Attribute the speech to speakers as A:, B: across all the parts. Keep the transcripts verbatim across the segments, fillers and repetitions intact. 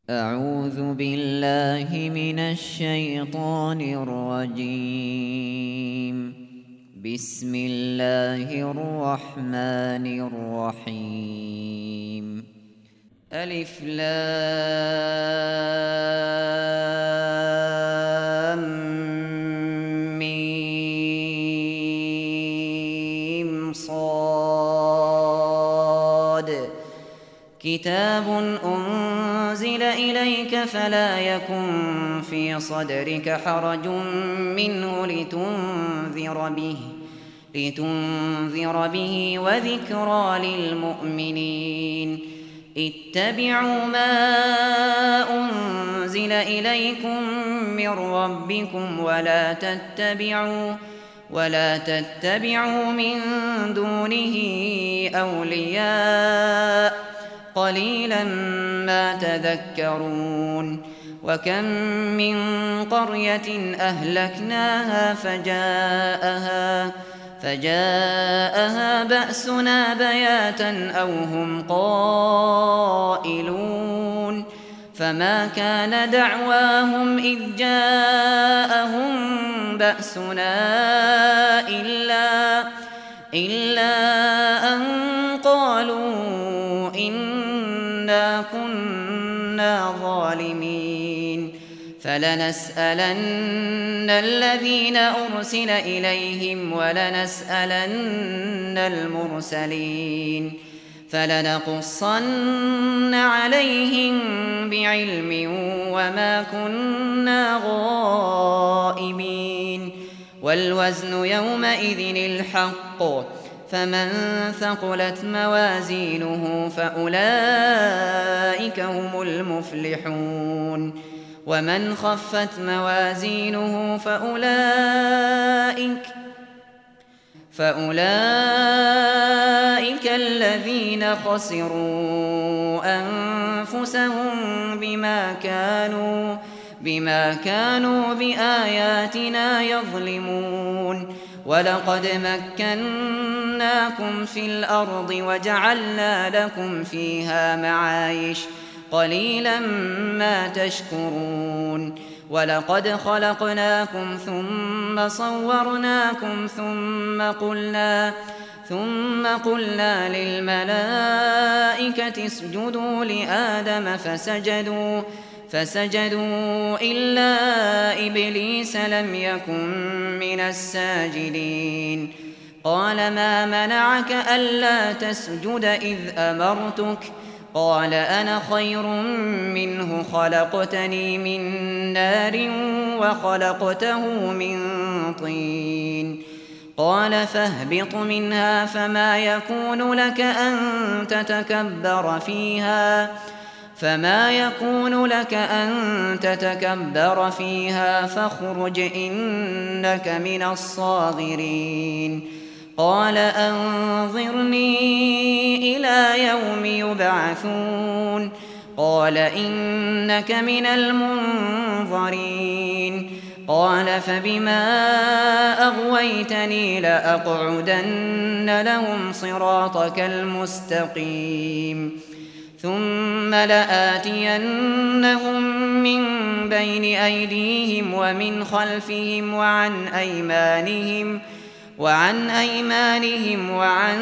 A: أعوذ بالله من الشيطان الرجيم. بسم الله الرحمن الرحيم. ألف لام ميم صاد كتاب أنزل إليك فلا يكن في صدرك حرج منه لتنذر به لتنذر به وذكرى للمؤمنين. اتبعوا ما أنزل إليكم من ربكم ولا تتبعوا ولا تتبعوا من دونه أولياء قليلا ما تذكرون. وكم من قرية أهلكناها فجاءها فجاءها بأسنا بياتا أو هم قائلون. فما كان دعواهم إذ جاءهم بأسنا إلا إلا أن قالوا إنا كنا ظالمين. فلنسألن الذين أرسل إليهم ولنسألن المرسلين. فلنقصن عليهم بعلم وما كنا غائبين. والوزن يومئذ الحق فمن ثقلت موازينه فأولئك هم المفلحون. ومن خفت موازينه فأولئك فأولئك الذين خسروا أنفسهم بما كانوا بما كانوا بآياتنا يظلمون. ولقد مكناكم في الأرض وجعلنا لكم فيها معايش قليلا ما تشكرون. ولقد خلقناكم ثم صورناكم ثم قلنا ثم قلنا للملائكة اسجدوا لآدم فسجدوا فسجدوا إلا إبليس لم يكن من الساجدين. قال ما منعك ألا تسجد إذ أمرتك؟ قال أنا خير منه خلقتني من نار وخلقته من طين. قال فاهبط منها فما يكون لك أن تتكبر فيها فما يكون لك أن تتكبر فيها فاخرج إنك من الصاغرين. قال أنظرني إلى يوم يبعثون. قال إنك من المنظرين. قال فبما أغويتني لأقعدن لهم صراطك المستقيم ثم لآتينهم من بين أيديهم ومن خلفهم وعن أيمانهم وعن أيمانهم وعن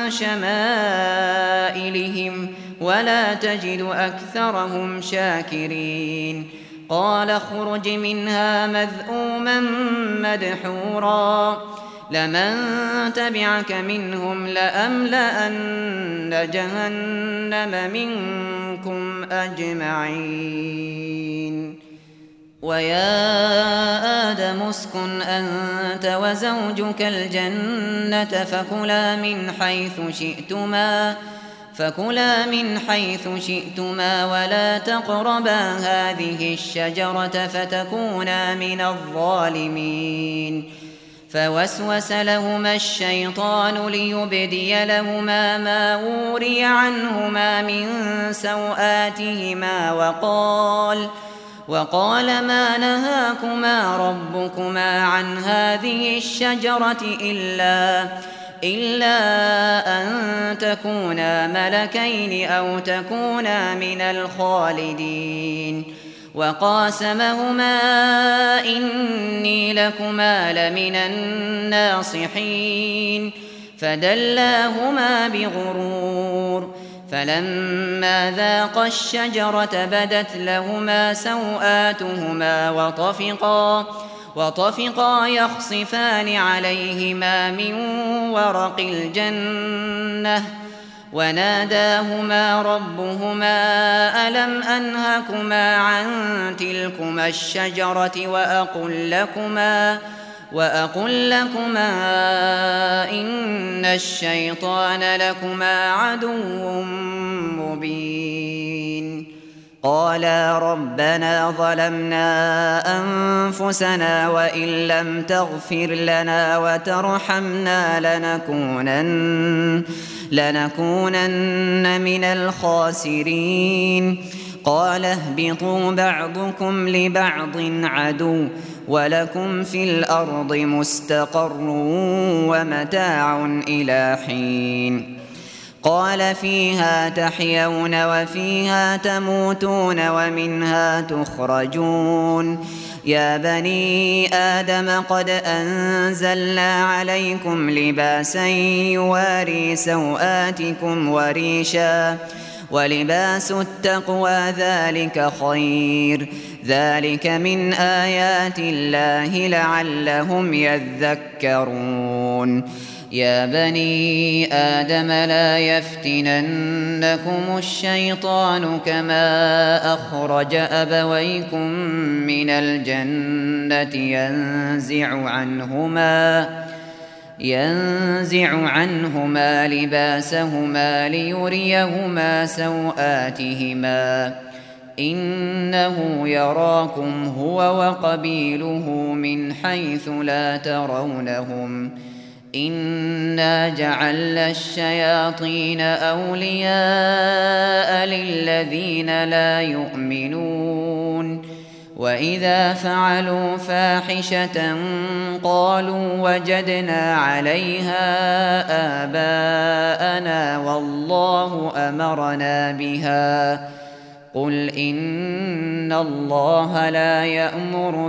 A: شمائلهم ولا تجد أكثرهم شاكرين. قال اخرج منها مذءوما مدحورا لمن تبعك منهم لأملأن جهنم منكم أجمعين. ويا آدم اسكن أنت وزوجك الجنة فكلا من حيث شئتما فكلا من حيث شئتما ولا تقربا هذه الشجرة فتكونا من الظالمين. فوسوس لهما الشيطان ليبدي لهما ما وري عنهما من سوآتهما وقال وقال ما نهاكما ربكما عن هذه الشجرة إلا إلا أن تكونا ملكين أو تكونا من الخالدين وقاسمهما إني لكما لمن الناصحين فدلاهما بغرور فلما ذاقا الشجرة بدت لهما سوآتهما وطفقا وطفقا يخصفان عليهما من ورق الجنة وناداهما ربهما ألم أنهكما عن تلكما الشجرة وأقل لكما وأقل لكما إن الشيطان لكما عدو مبين قالا ربنا ظلمنا أنفسنا وإن لم تغفر لنا وترحمنا لنكونن, لنكونن من الخاسرين قال اهبطوا بعضكم لبعض عدو ولكم في الأرض مستقر ومتاع إلى حين قال فيها تحيون وفيها تموتون ومنها تخرجون يا بني آدم قد أنزلنا عليكم لباسا يواري سوآتكم وريشا ولباس التقوى ذلك خير ذلك من آيات الله لعلهم يذكرون يا بني آدم لا يفتننكم الشيطان كما أخرج أبويكم من الجنة ينزع عنهما ينزع عنهما لباسهما ليريهما سوآتهما إنه يراكم هو وقبيله من حيث لا ترونهم إنا جعلنا الشياطين أولياء للذين لا يؤمنون وإذا فعلوا فاحشة قالوا وجدنا عليها آباءنا والله أمرنا بها قل إن الله لا يأمر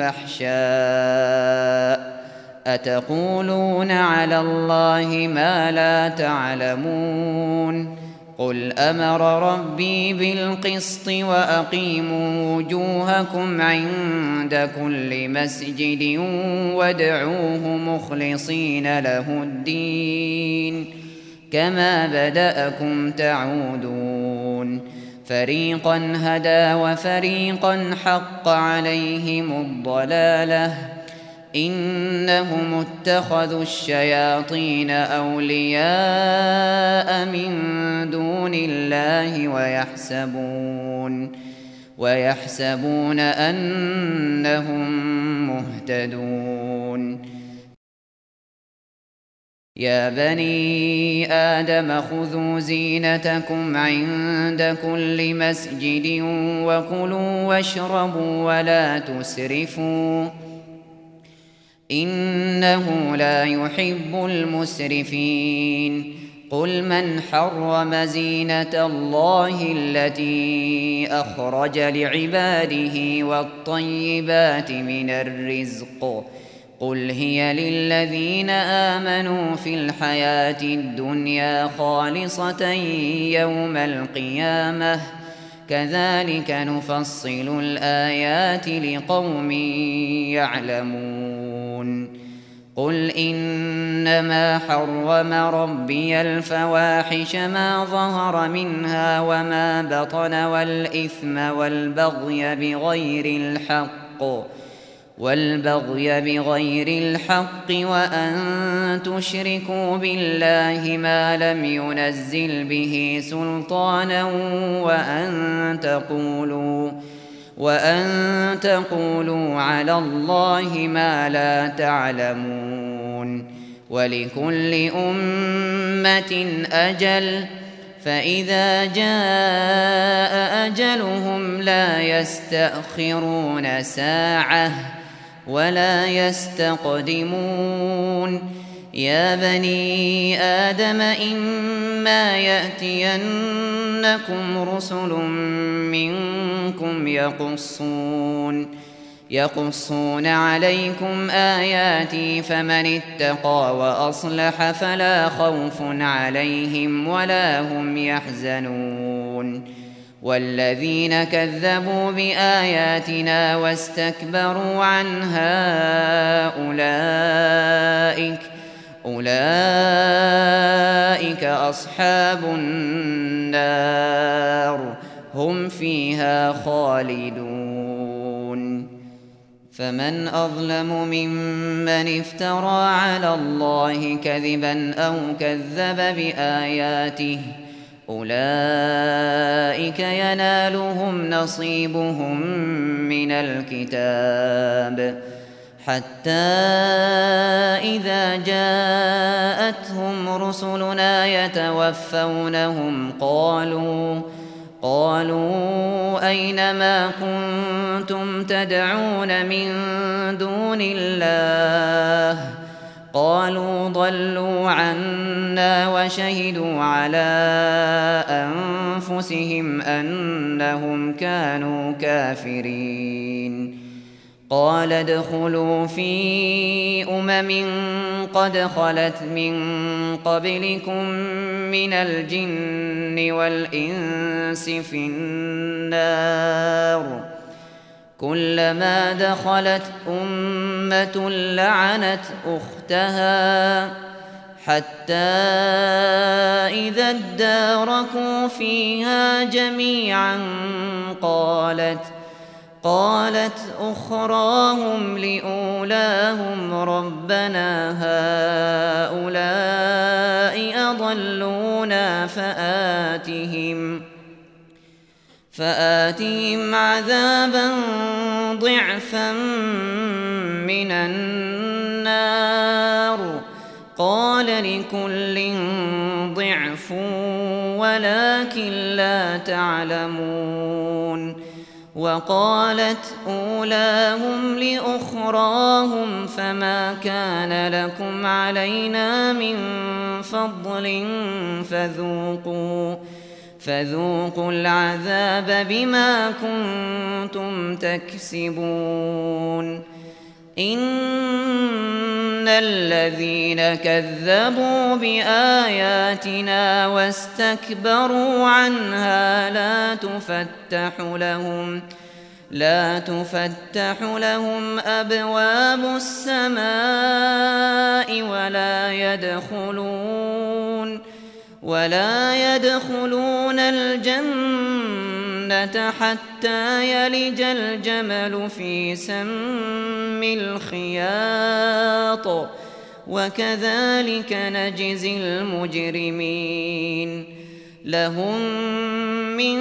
A: بالفحشاء أتقولون على الله ما لا تعلمون قل أمر ربي بالقسط وأقيموا وجوهكم عند كل مسجد وادعوه مخلصين له الدين كما بدأكم تعودون فريقا هدى وفريقا حق عليهم الضلالة إنهم اتخذوا الشياطين أولياء من دون الله ويحسبون ويحسبون أنهم مهتدون يا بني آدم خذوا زينتكم عند كل مسجد وكلوا واشربوا ولا تسرفوا إنه لا يحب المسرفين قل من حرم زينة الله التي أخرج لعباده والطيبات من الرزق قل هي للذين آمنوا في الحياة الدنيا خالصة يوم القيامة كذلك نفصل الآيات لقوم يعلمون قل إنما حرم ربي الفواحش ما ظهر منها وما بطن والإثم والبغي بغير الحق والبغي بغير الحق وأن تشركوا بالله ما لم ينزل به سلطانا وأن تقولوا وأن تقولوا على الله ما لا تعلمون ولكل أمة أجل فإذا جاء أجلهم لا يستأخرون ساعة ولا يستقدمون يا بني آدم إما يأتينكم رسل منكم يقصون يقصون عليكم آياتي فمن اتقى وأصلح فلا خوف عليهم ولا هم يحزنون والذين كذبوا بآياتنا واستكبروا عنها أولئك أولئك أصحاب النار هم فيها خالدون فمن أظلم ممن افترى على الله كذبا أو كذب بآياته أولئك ينالهم نصيبهم من الكتاب حتى إذا جاءتهم رسلنا يتوفونهم قالوا قالوا أين ما كنتم تدعون من دون الله قالوا ضلوا عنا وشهدوا على أنفسهم أنهم كانوا كافرين قال ادخلوا في أمم قد خلت من قبلكم من الجن والإنس في النار كلما دخلت أمة لعنت أختها حتى إذا اداركوا فيها جميعا قالت قالت أخراهم لأولاهم ربنا هؤلاء أضلونا فآتهم فآتهم عذابا ضعفا من النار قال لكل ضعف ولكن لا تعلمون وقالت أولاهم لأخراهم فما كان لكم علينا من فضل فذوقوا فذوقوا العذاب بما كنتم تكسبون إن الذين كذبوا بآياتنا واستكبروا عنها لا تفتح لهم لا تفتح لهم أبواب السماء ولا يدخلون ولا يدخلون الجنة حتى يلج الجمل في سم الخياط وكذلك نجزي المجرمين لهم من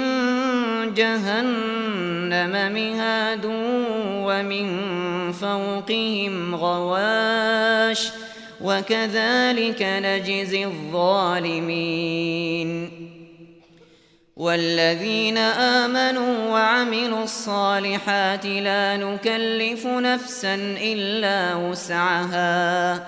A: جهنم مهاد ومن فوقهم غواش وكذلك نجزي الظالمين والذين آمنوا وعملوا الصالحات لا نكلف نفسا إلا وسعها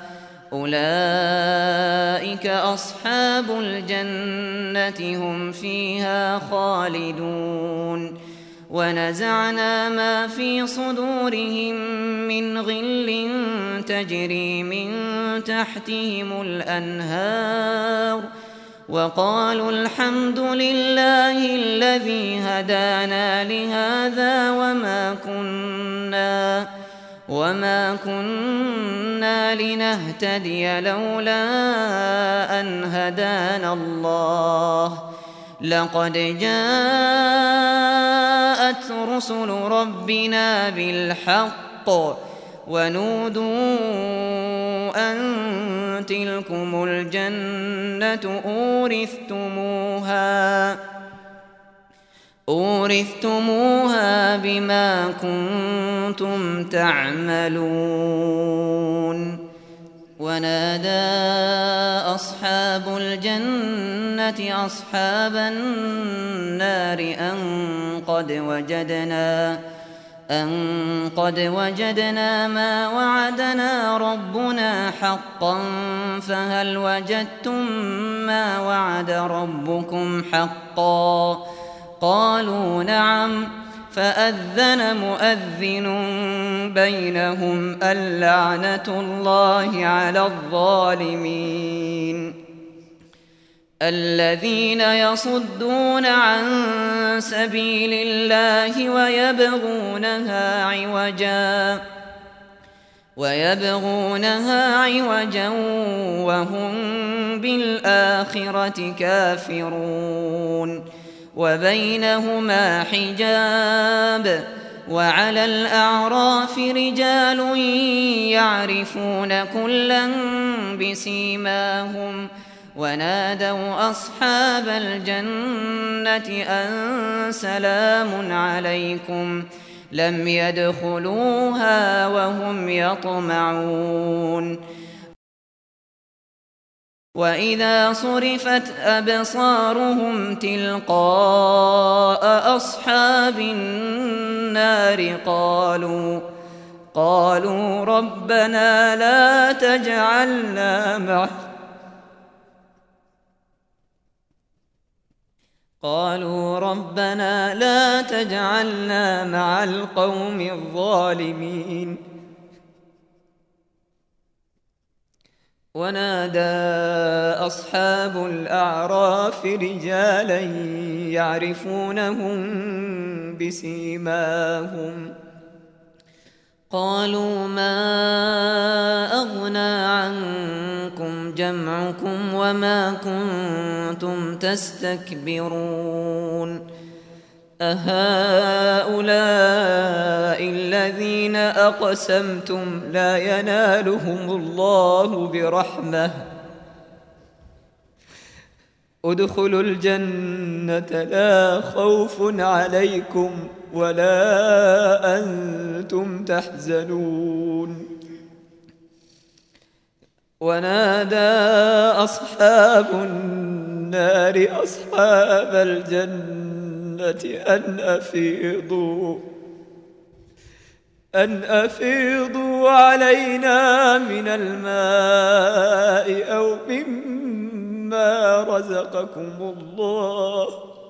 A: أولئك أصحاب الجنة هم فيها خالدون ونزعنا ما في صدورهم من غل تجري من تحتهم الأنهار وقالوا الحمد لله الذي هدانا لهذا وما كنا وما كنا لنهتدي لولا أن هدانا الله لقد جاءت رسل ربنا بالحق ونودوا أن تلكم الجنة أورثتموها أورثتموها بما كنتم تعملون ونادى أصحاب الجنة أصحاب النار أن قد وجدنا أن قد وجدنا ما وعدنا ربنا حقا فهل وجدتم ما وعد ربكم حقا قالوا نعم فأذن مؤذن بينهم اللعنة الله على الظالمين الذين يصدون عن سبيل الله ويبغونها عوجا ويبغونها عوجا وهم بالآخرة كافرون وبينهما حجاب وعلى الأعراف رجال يعرفون كلا بسيماهم ونادوا أصحاب الجنة أن سلام عليكم لم يدخلوها وهم يطمعون وإذا صرفت أبصارهم تلقاء أصحاب النار قالوا قالوا ربنا لا تجعلنا مع قالوا ربنا لا تجعلنا مع القوم الظالمين ونادى أصحاب الأعراف رجالا يعرفونهم بسيماهم قالوا ما أغنى عنكم جمعكم وما كنتم تستكبرون أهؤلاء الذين أقسمتم لا ينالهم الله برحمة ادخلوا الجنة لا خوف عليكم ولا أنتم تحزنون ونادى أصحاب النار أصحاب الجنة أن أفيضوا أن أفيضوا علينا من الماء أو مما رزقكم الله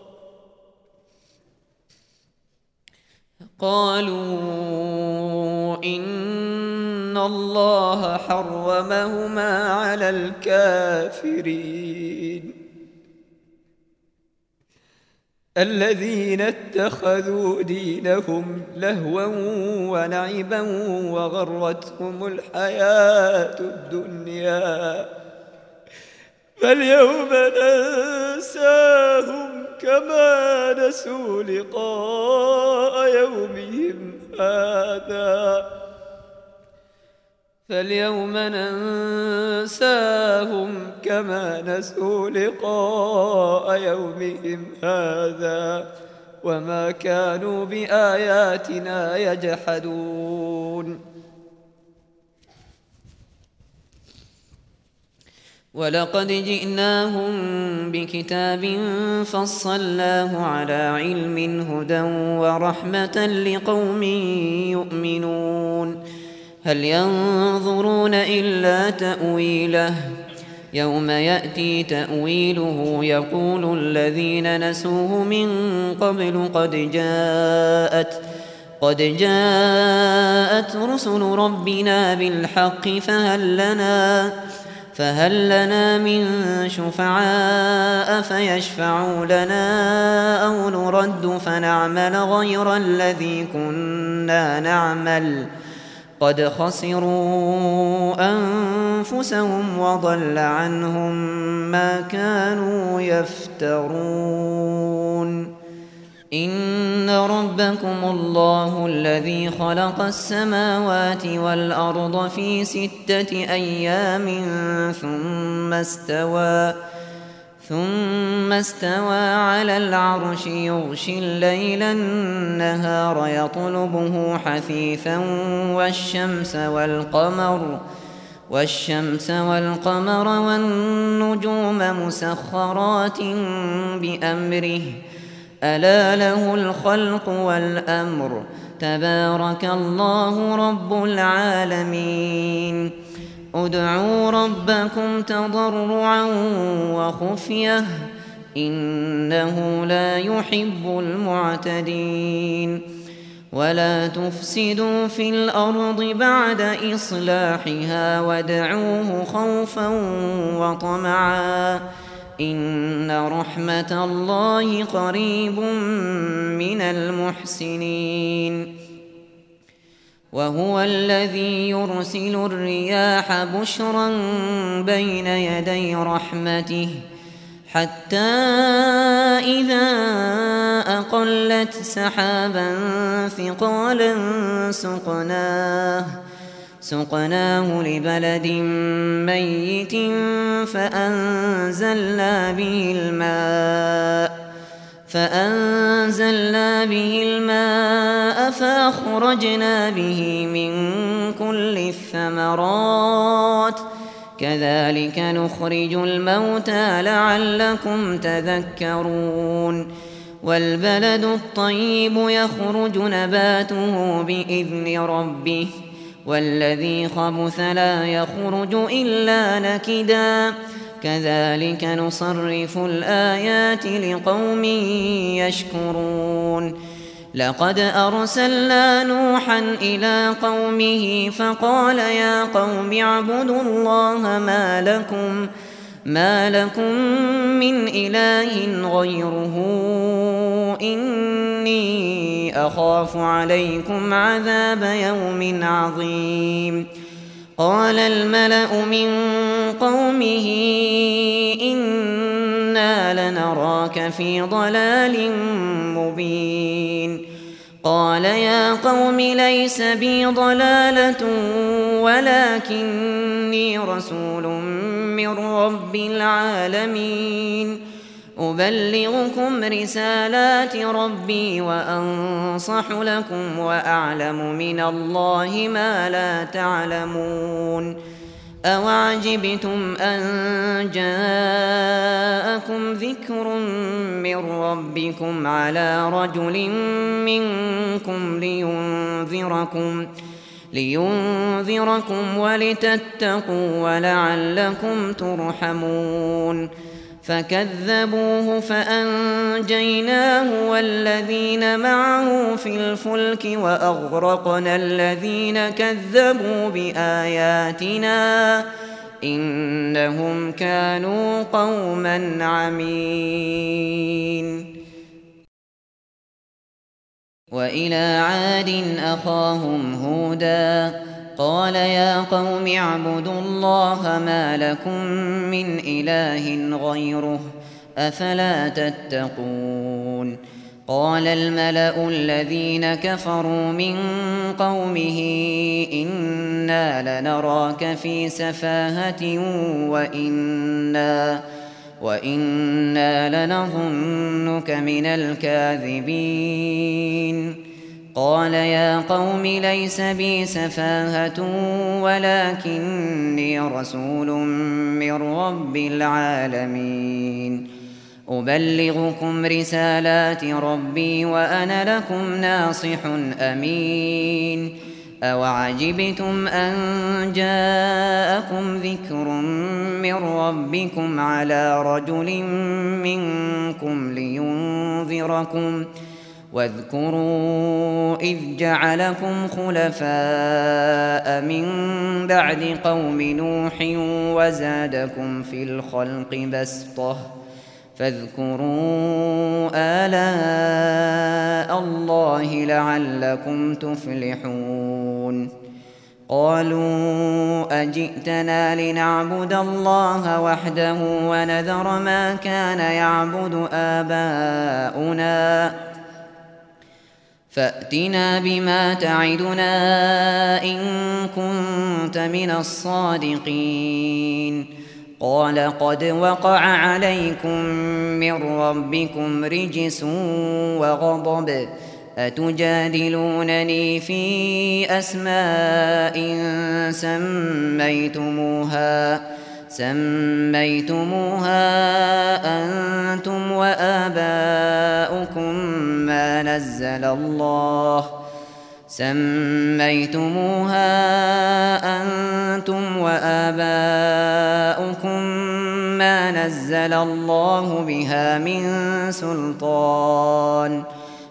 A: قالوا إن الله حرمهما على الكافرين الذين اتخذوا دينهم لهوا ولعبا وغرتهم الحياة الدنيا فاليوم ننساهم كما نسوا لقاء يومهم هذا فاليوم ننساهم كما نسوا لقاء يومهم هذا وما كانوا بآياتنا يجحدون ولقد جئناهم بكتاب فصلناه على علم هدى ورحمة لقوم يؤمنون هل ينظرون إلا تأويله يوم يأتي تأويله يقول الذين نسوه من قبل قد جاءت قد جاءت رسل ربنا بالحق فهل لنا فهل لنا من شفعاء فيشفعوا لنا أو نرد فنعمل غير الذي كنا نعمل قد خسروا أنفسهم وضل عنهم ما كانوا يفترون إن ربكم الله الذي خلق السماوات والأرض في ستة أيام ثم استوى ثم استوى على العرش يغشي الليل النهار يطلبه حثيثا والشمس والقمر والشمس والقمر والنجوم مسخرات بأمره ألا له الخلق والأمر تبارك الله رب العالمين ادعوا ربكم تضرعا وخفية إنه لا يحب المعتدين ولا تفسدوا في الأرض بعد إصلاحها وادعوه خوفا وطمعا إن رحمة الله قريب من المحسنين وهو الذي يرسل الرياح بشرا بين يدي رحمته حتى إذا أقلت سحابا ثقالا سقناه سقناه لبلد ميت فأنزلنا به الماء فأنزلنا به الماء فأخرجنا به من كل الثمرات كذلك نخرج الموتى لعلكم تذكرون والبلد الطيب يخرج نباته بإذن ربه والذي خبث لا يخرج إلا نكدا كذلك نصرف الآيات لقوم يشكرون لقد أرسلنا نوحا إلى قومه فقال يا قوم اعبدوا الله ما لكم ما لكم من إله غيره إني أخاف عليكم عذاب يوم عظيم قال الملأ من قومه إنا لنراك في ضلال مبين قال يا قوم ليس بي ضلالة ولكني رسول من رب العالمين أبلغكم رسالات ربي وأنصح لكم وأعلم من الله ما لا تعلمون أوعجبتم أن جاءكم ذكر من ربكم على رجل منكم لينذركم لينذركم ولتتقوا ولعلكم ترحمون فكذبوه فأنجيناه والذين معه في الفلك وأغرقنا الذين كذبوا بآياتنا إنهم كانوا قوما عمين وإلى عاد أخاهم هودا قال يا قوم اعبدوا الله ما لكم من إله غيره أفلا تتقون قال الملأ الذين كفروا من قومه إنا لنراك في سفاهة وإنا وإنا لنظنك من الكاذبين قال يا قوم ليس بي سفاهة ولكني رسول من رب العالمين أبلغكم رسالات ربي وأنا لكم ناصح أمين أوعجبتم أن جاءكم ذكر من ربكم على رجل منكم لينذركم واذكروا إذ جعلكم خلفاء من بعد قوم نوح وزادكم في الخلق بسطة فاذكروا آلاء الله لعلكم تفلحون قالوا أجئتنا لنعبد الله وحده ونذر ما كان يعبد آباؤنا فأتنا بما تعدنا إن كنت من الصادقين قال قد وقع عليكم من ربكم رجس وغضب أتجادلونني في أسماء سميتموها سميتموها أنتم وآباؤكم ما نزل الله سميتموها أنتم وآباؤكم ما نزل الله بها من سلطان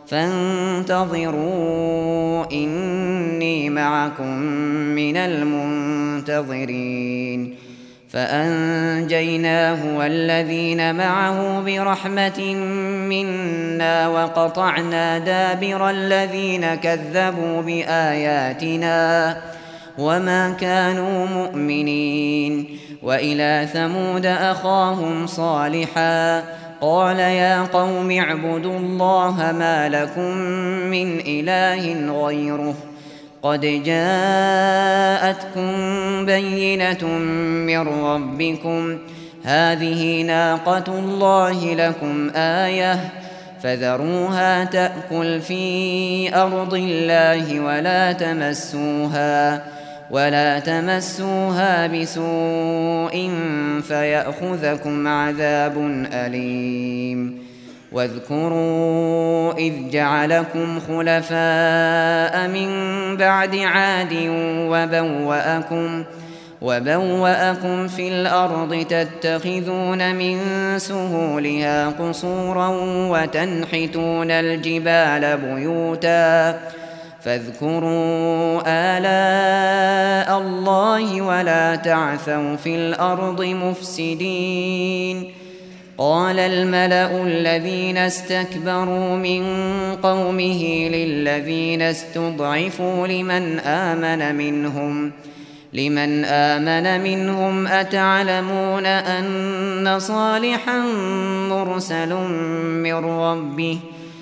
A: فانتظروا إني معكم من المنتظرين فأنجيناه والذين معه برحمة منا وقطعنا دابر الذين كذبوا بآياتنا وما كانوا مؤمنين وإلى ثمود أخاهم صالحا قال يا قوم اعبدوا الله ما لكم من إله غيره قد جاءتكم بينة من ربكم هذه ناقة الله لكم آية فذروها تأكل في أرض الله ولا تمسوها ولا تمسوها بسوء فيأخذكم عذاب أليم واذكروا إذ جعلكم خلفاء من بعد عاد وبوأكم وبوأكم في الأرض تتخذون من سهولها قصورا وتنحتون الجبال بيوتا فاذكروا آلاء الله ولا تعثوا في الأرض مفسدين قال الملأ الذين استكبروا من قومه للذين استضعفوا لمن آمن منهم لمن آمن منهم أتعلمون أن صالحا مرسل من ربه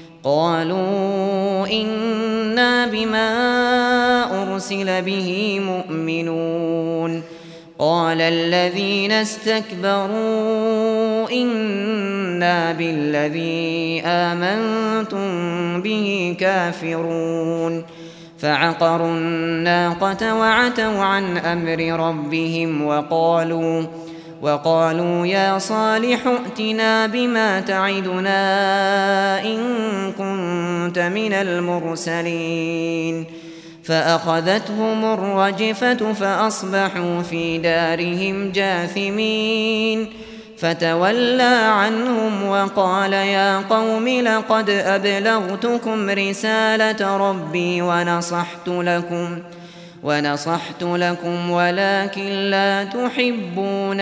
A: قالوا إنا بما أرسل به مؤمنون قال الذين استكبروا إنا بالذي آمنتم به كافرون فعقروا الناقة وعتوا عن أمر ربهم وقالوا وقالوا يا صالح ائتنا بما تعدنا إن كنت من المرسلين فأخذتهم الرجفة فأصبحوا في دارهم جاثمين فتولى عنهم وقال يا قوم لقد أبلغتكم رسالة ربي ونصحت لكم ونصحت لكم ولكن لا تحبون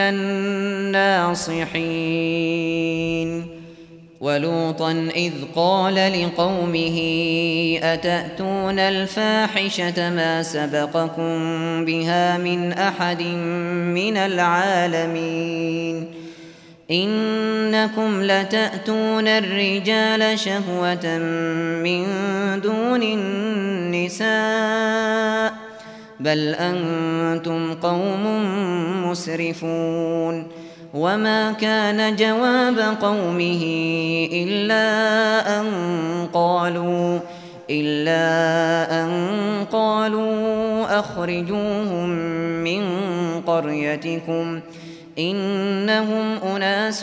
A: الناصحين ولوطا إذ قال لقومه أتأتون الفاحشة ما سبقكم بها من أحد من العالمين إنكم لتأتون الرجال شهوة من دون النساء بل أنتم قوم مسرفون وما كان جواب قومه إلا أن قالوا إلا أن قالوا أخرجوهم من قريتكم إنهم أناس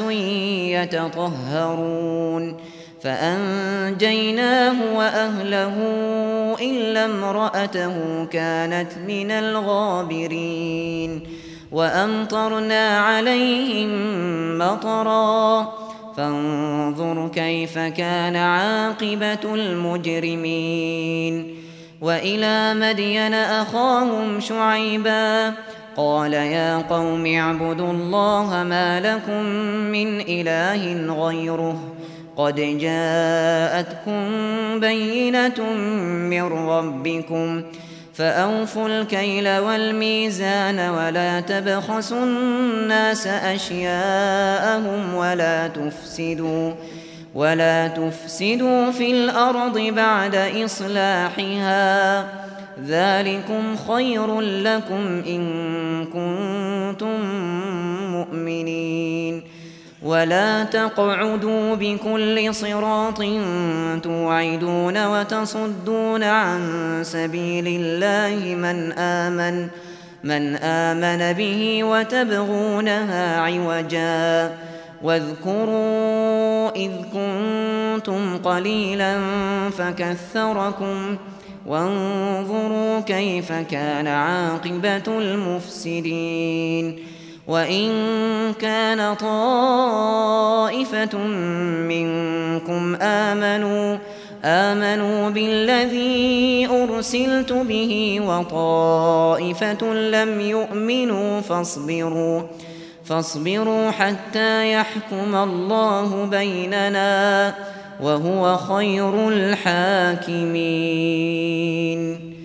A: يتطهرون فأنجيناه وأهله إلا امرأته كانت من الغابرين وأمطرنا عليهم مطرا فانظر كيف كان عاقبة المجرمين وإلى مدين أخاهم شعيبا قال يا قوم اعبدوا الله ما لكم من إله غيره قد جاءتكم بينة من ربكم فأوفوا الكيل والميزان ولا تبخسوا الناس أشياءهم ولا تفسدوا ولا تفسدوا في الأرض بعد إصلاحها ذلكم خير لكم إن كنتم مؤمنين ولا تقعدوا بكل صراط توعدون وتصدون عن سبيل الله من آمن من آمن به وتبغونها عوجا واذكروا إذ كنتم قليلا فكثركم وانظروا كيف كان عاقبة المفسدين وإن كان طائفة منكم آمنوا آمنوا بالذي أرسلت به وطائفة لم يؤمنوا فاصبروا فاصبروا حتى يحكم الله بيننا وهو خير الحاكمين.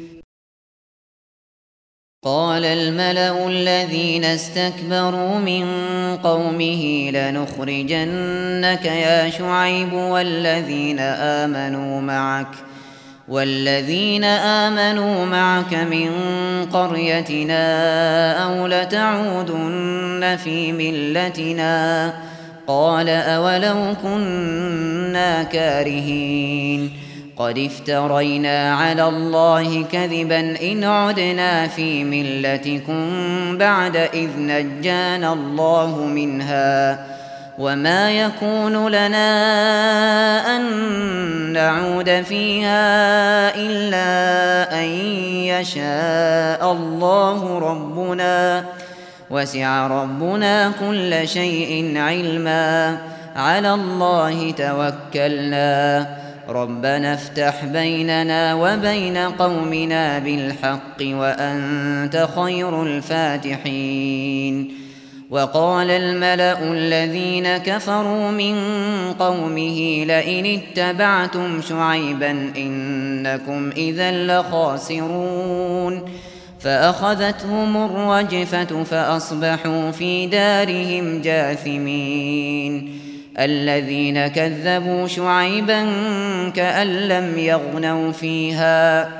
A: قال الملأ الذين استكبروا من قومه لنخرجنك يا شعيب والذين آمنوا معك والذين آمنوا معك من قريتنا أو لتعودن في ملتنا قال أولو كنا كارهين قد افترينا على الله كذبا إن عدنا في ملتكم بعد إذ نجانا الله منها وما يكون لنا أن نعود فيها إلا أن يشاء الله ربنا وسع ربنا كل شيء علما على الله توكلنا ربنا افتح بيننا وبين قومنا بالحق وأنت خير الفاتحين. وقال الملأ الذين كفروا من قومه لئن اتبعتم شعيبا إنكم إذا لخاسرون فأخذتهم الرجفة فأصبحوا في دارهم جاثمين. الذين كذبوا شعيبا كأن لم يغنوا فيها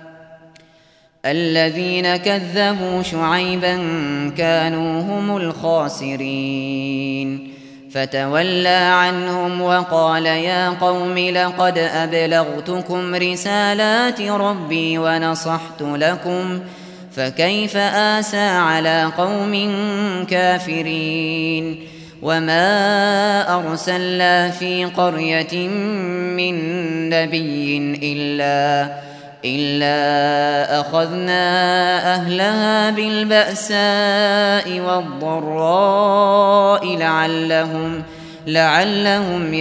A: الذين كذبوا شعيبا كانوا هم الخاسرين. فتولى عنهم وقال يا قوم لقد أبلغتكم رسالات ربي ونصحت لكم فكيف آسى على قوم كافرين. وما أرسلنا في قرية من نبي إلا إلا أخذنا أهلها بالبأساء والضراء لعلهم لعلهم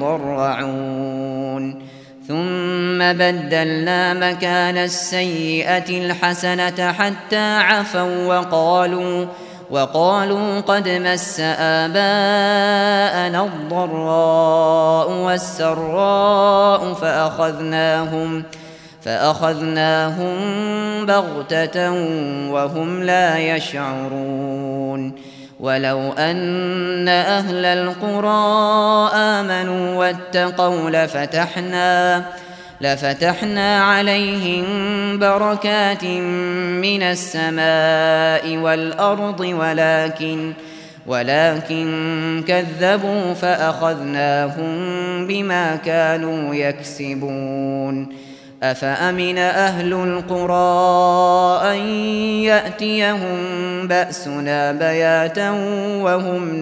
A: يضرعون ثم بدلنا مكان السيئة الحسنة حتى عفوا وقالوا وقالوا قد مس آباءنا الضراء والسراء فأخذناهم فأخذناهم بغتة وهم لا يشعرون. ولو أن أهل القرى آمنوا واتقوا لفتحنا لفتحنا عليهم بركات من السماء والأرض ولكن ولكن كذبوا فأخذناهم بما كانوا يكسبون. أفأمن أهل القرى أن يأتيهم بأسنا بياتا وهم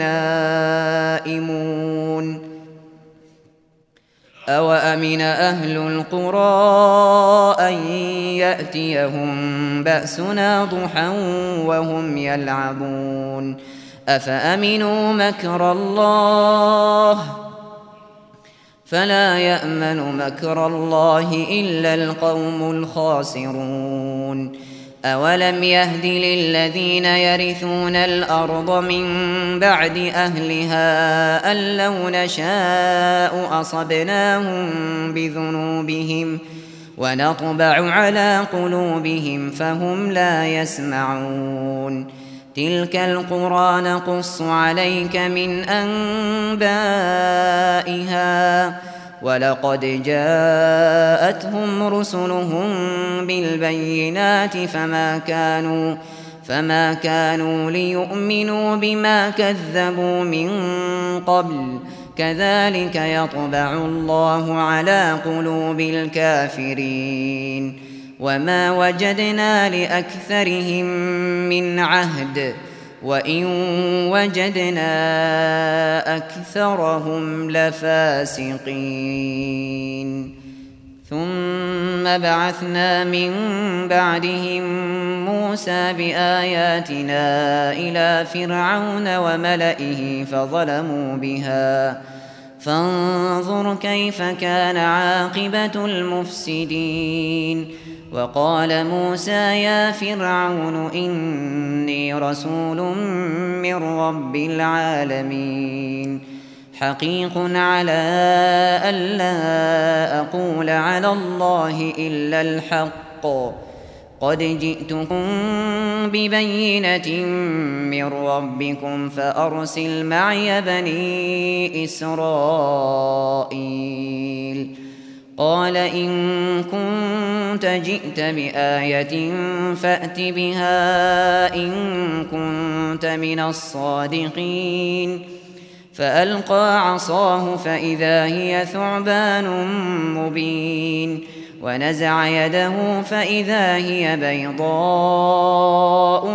A: نائمون أوأمن أهل القرى أن يأتيهم بأسنا ضحى وهم يلعبون أفأمنوا مكر الله فلا يأمن مكر الله إلا القوم الخاسرون. أولم يهد للذين يرثون الأرض من بعد أهلها أن لو نشاء أصبناهم بذنوبهم ونطبع على قلوبهم فهم لا يسمعون. تلك القرى نقص عليك من أنبائها ولقد جاءتهم رسلهم بالبينات فما كانوا فما كانوا ليؤمنوا بما كذبوا من قبل كذلك يطبع الله على قلوب الكافرين. وما وجدنا لأكثرهم من عهد وإن وجدنا أكثرهم لفاسقين ثم بعثنا من بعدهم موسى بآياتنا إلى فرعون وملئه فظلموا بها فانظر كيف كان عاقبة المفسدين وقال موسى يا فرعون إني رسول من رب العالمين حقيق على ألا أقول على الله إلا الحق قد جئتكم ببينة من ربكم فأرسل معي بني إسرائيل قال إن كنت جئت بآية فأت بها إن كنت من الصادقين فألقى عصاه فإذا هي ثعبان مبين ونزع يده فإذا هي بيضاء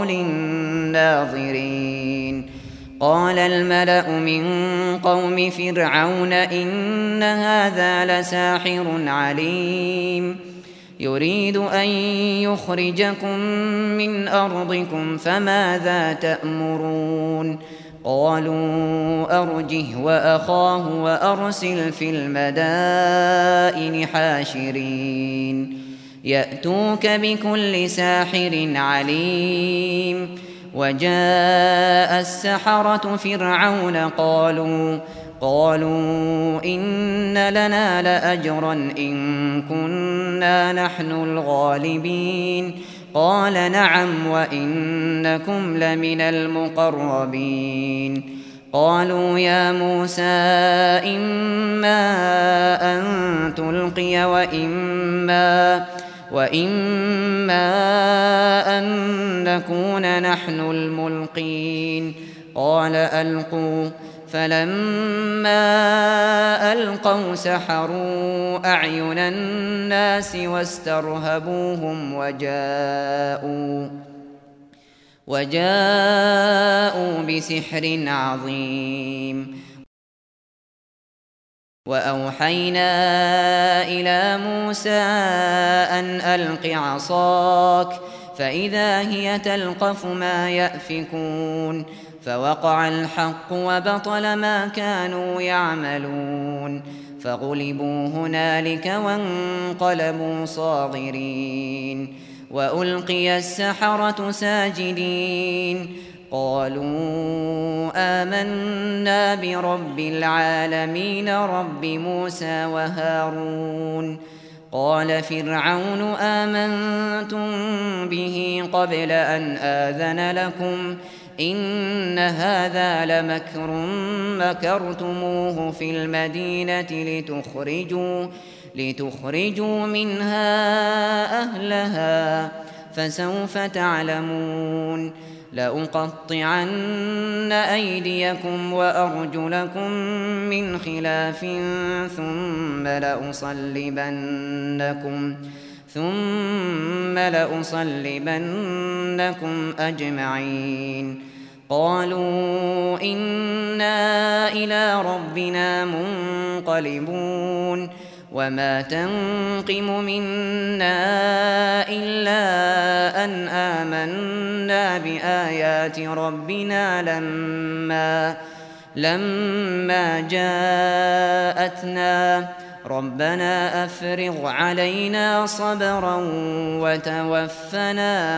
A: للناظرين قال الملأ من قوم فرعون إن هذا لساحر عليم يريد أن يخرجكم من أرضكم فماذا تأمرون قالوا أرجه وأخاه وأرسل في المدائن حاشرين يأتوك بكل ساحر عليم وجاء السحرة فرعون قالوا قالوا إن لنا لأجرا إن كنا نحن الغالبين قال نعم وإنكم لمن المقربين قالوا يا موسى إما أن تلقي وإما وإما أن نكون نحن الملقين قال ألقوا فلما ألقوا سحروا أعين الناس واسترهبوهم وجاءوا وجاءوا بسحر عظيم وأوحينا إلى موسى أن ألق عصاك فإذا هي تلقف ما يأفكون فوقع الحق وبطل ما كانوا يعملون فغلبوا هنالك وانقلبوا صاغرين وألقي السحرة ساجدين قالوا آمنا برب العالمين رب موسى وهارون قال فرعون آمنتم به قبل أن آذن لكم إن هذا لمكر مكرتموه في المدينة لتخرجوا, لتخرجوا منها أهلها فسوف تعلمون لأقطعن أيديكم وأرجلكم من خلاف ثم لأصلبنكم ثم لأصلبنكم أجمعين قالوا إنا إلى ربنا منقلبون وما تنقم منا إلا أن آمنا بآيات ربنا لما لما جاءتنا ربنا أفرغ علينا صبرا وتوفنا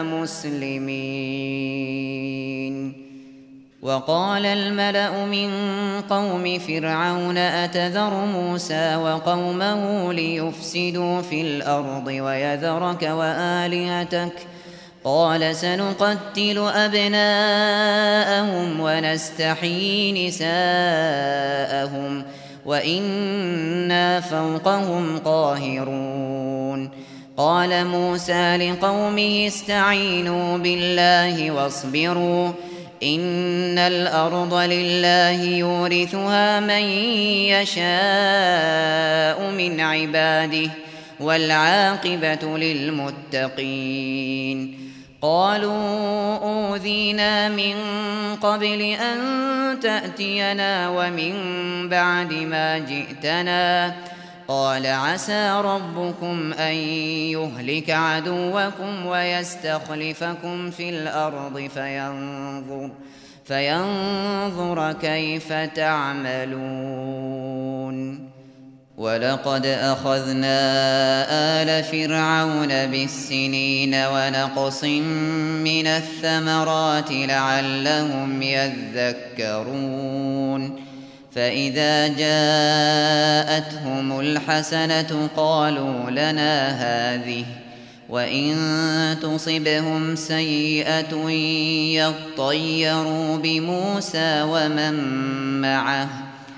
A: مسلمين وقال الملأ من قوم فرعون أتذر موسى وقومه ليفسدوا في الأرض ويذرك وآلهتك قال سنقتل أبناءهم ونستحيي نساءهم وإنا فوقهم قاهرون قال موسى لقومه استعينوا بالله واصبروا إن الأرض لله يورثها من يشاء من عباده والعاقبة للمتقين. قالوا أوذينا من قبل أن تأتينا ومن بعد ما جئتنا، قال عسى ربكم أن يهلك عدوكم ويستخلفكم في الأرض فينظر, فينظر كيف تعملون. ولقد أخذنا آل فرعون بالسنين ونقص من الثمرات لعلهم يذكرون. فإذا جاءتهم الحسنة قالوا لنا هذه، وإن تصبهم سيئة يطيروا بموسى ومن معه،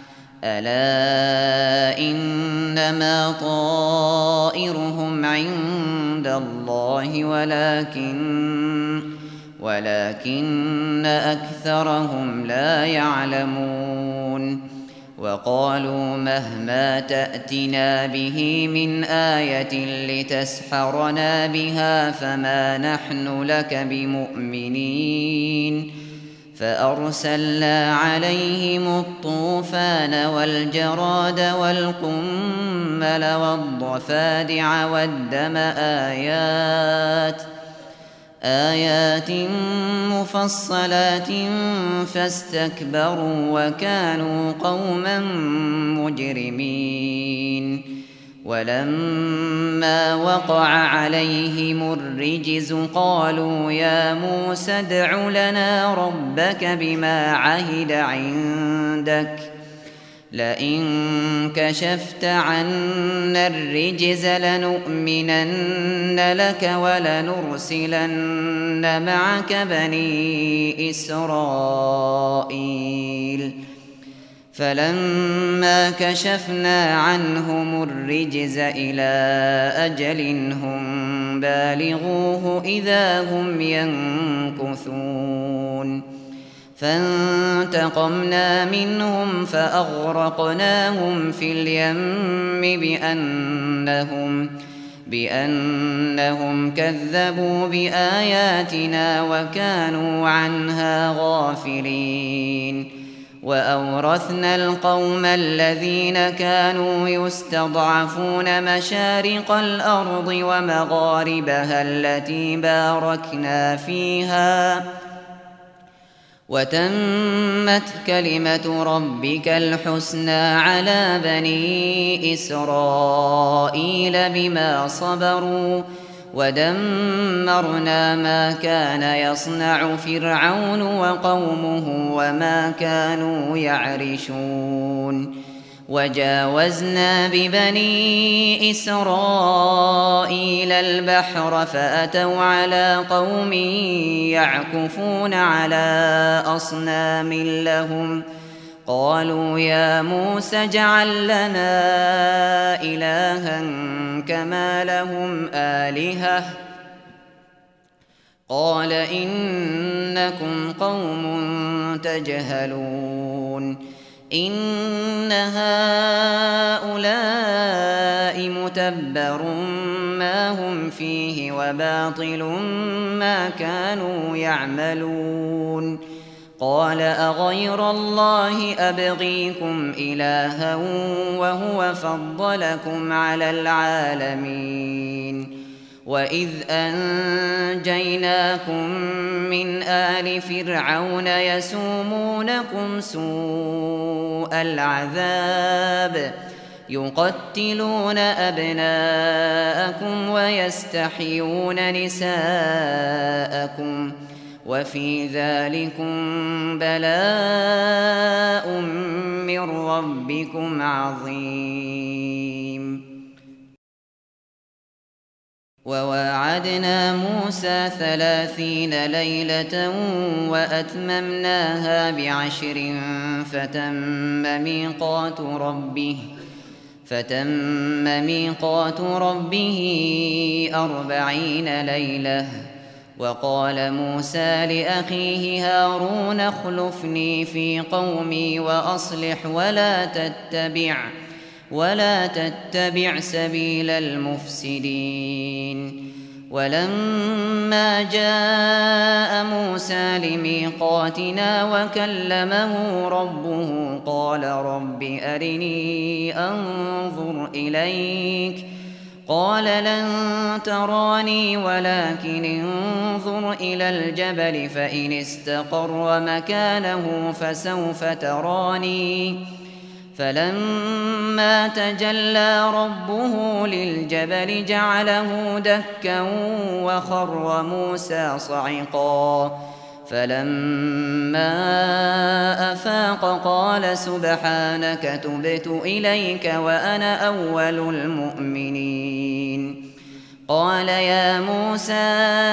A: ألا إنما طائرهم عند الله ولكن, ولكن أكثرهم لا يعلمون. وقالوا مهما تأتنا به من آية لتسحرنا بها فما نحن لك بمؤمنين. فأرسلنا عليهم الطوفان والجراد والقمل والضفادع والدم آيات آيات مفصلات فاستكبروا وكانوا قوما مجرمين. ولما وقع عليهم الرجز قالوا يا موسى ادع لنا ربك بما عهد عندك لئن كشفت عنا الرجز لنؤمنن لك ولنرسلن معك بني إسرائيل. فلما كشفنا عنهم الرجز إلى أجل هم بالغوه إذا هم ينكثون. فانتقمنا منهم فأغرقناهم في اليم بأنهم, بأنهم كذبوا بآياتنا وكانوا عنها غافلين. وأورثنا القوم الذين كانوا يستضعفون مشارق الأرض ومغاربها التي باركنا فيها، وتمت كلمة ربك الحسنى على بني إسرائيل بما صبروا، ودمرنا ما كان يصنع فرعون وقومه وما كانوا يعرشون. وجاوزنا ببني إسرائيل البحر فأتوا على قوم يعكفون على أصنام لهم قالوا يا موسى اجعل لنا إلها كما لهم آلهة قال إنكم قوم تجهلون. إن هؤلاء متبر ما هم فيه وباطل ما كانوا يعملون. قال أغير الله أبغيكم إلها وهو فضلكم على العالمين. وإذ أنجيناكم من آل فرعون يسومونكم سوء العذاب يقتلون أبناءكم ويستحيون نساءكم وفي ذلكم بلاء من ربكم عظيم. وواعدنا موسى ثلاثين ليلة وأتممناها بعشر فتم ميقات ربه فتم ميقات ربه أربعين ليلة. وقال موسى لأخيه هارون اخلفني في قومي وأصلح ولا تتبع ولا تتبع سبيل المفسدين. ولما جاء موسى لميقاتنا وكلمه ربه قال رب أرني أنظر إليك قال لن تراني ولكن انظر إلى الجبل فإن استقر مكانه فسوف تراني. فلما تجلى ربه للجبل جعله دكا وخر موسى صعقا. فلما أفاق قال سبحانك تبت إليك وأنا أول المؤمنين. قال يا موسى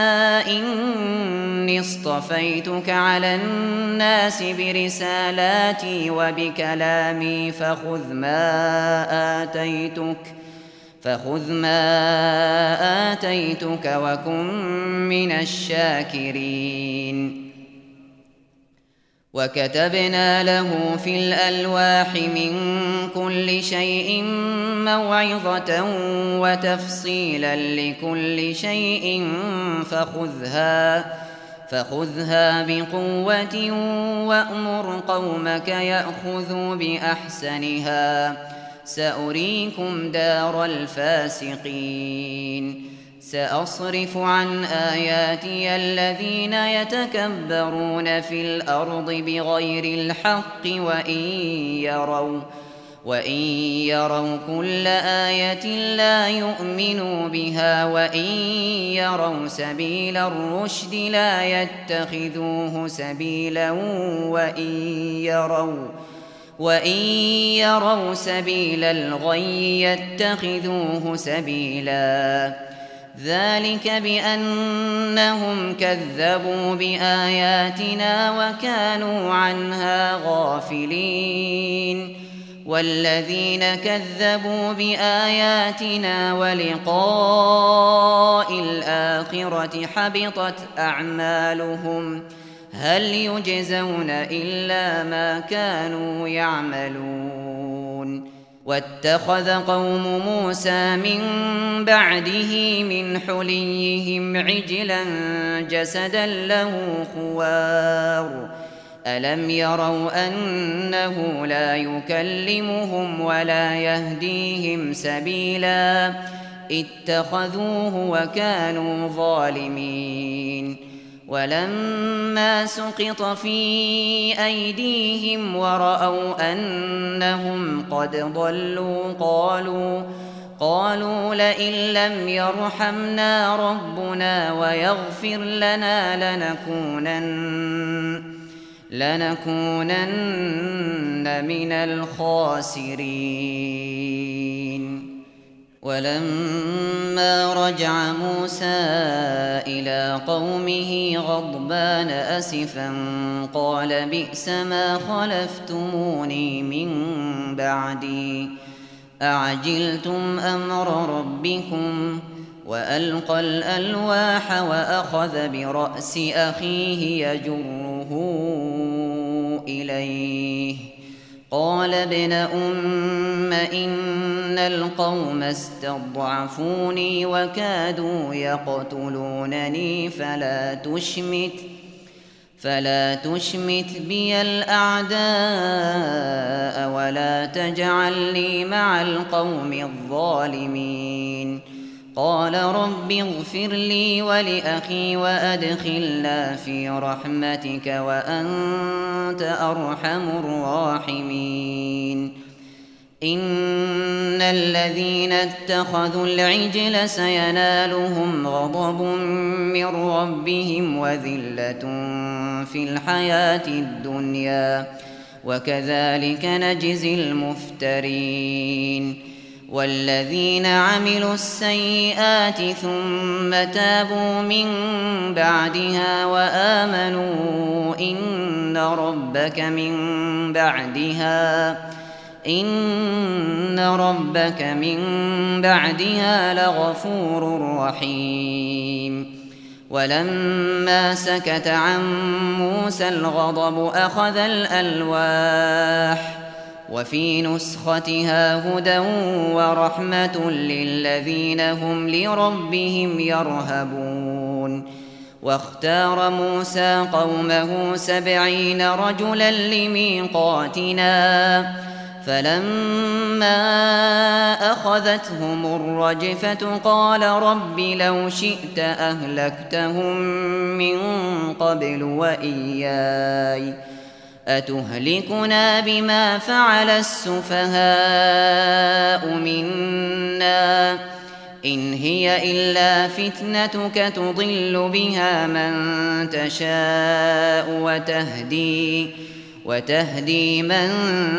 A: إني اصطفيتك على الناس برسالاتي وبكلامي فخذ ما آتيتك فخذ ما آتيتك وكن من الشاكرين. وكتبنا له في الألواح من كل شيء موعظة وتفصيلا لكل شيء فخذها فخذها بقوة وأمر قومك يأخذوا بأحسنها سأريكم دار الفاسقين. سأصرف عن آياتي الذين يتكبرون في الأرض بغير الحق وإن يروا وإن يروا كل آية لا يؤمنوا بها وإن يروا سبيل الرشد لا يتخذوه سبيلا وإن يروا وإن يروا سبيل الغي يتخذوه سبيلا. ذلك بأنهم كذبوا بآياتنا وكانوا عنها غافلين. والذين كذبوا بآياتنا ولقاء الآخرة حبطت أعمالهم هل يجزون إلا ما كانوا يعملون. واتخذ قوم موسى من بعده من حليهم عجلا جسدا له خوار ألم يروا أنه لا يكلمهم ولا يهديهم سبيلا اتخذوه وكانوا ظالمين. ولما سقط في أيديهم ورأوا أنهم قد ضلوا قالوا قالوا لئن لم يرحمنا ربنا ويغفر لنا لنكونن لنكونن من الخاسرين. ولما رجع موسى إلى قومه غضبان أسفا قال بئس ما خلفتموني من بعدي أعجلتم أمر ربكم. وألقى الألواح وأخذ برأس أخيه يجره إليه قال ابن أم إن القوم استضعفوني وكادوا يقتلونني فلا تشمت فلا تشمت بي الأعداء ولا تجعلني مع القوم الظالمين. قال رب اغفر لي ولأخي وأدخلنا في رحمتك وأنت أرحم الراحمين. إن الذين اتخذوا العجل سينالهم غضب من ربهم وذلة في الحياة الدنيا وكذلك نجزي المفترين. والذين عملوا السيئات ثم تابوا من بعدها وآمنوا إن ربك من بعدها إن ربك من بعدها لغفور رحيم. ولما سكت عن موسى الغضب أخذ الألواح وفي نسختها هدى ورحمة للذين هم لربهم يرهبون. واختار موسى قومه سبعين رجلا لميقاتنا فلما أخذتهم الرجفة قال رب لو شئت أهلكتهم من قبل وإياي أتهلكنا بما فعل السفهاء منا إن هي إلا فتنتك تضل بها من تشاء وتهدي وتهدي من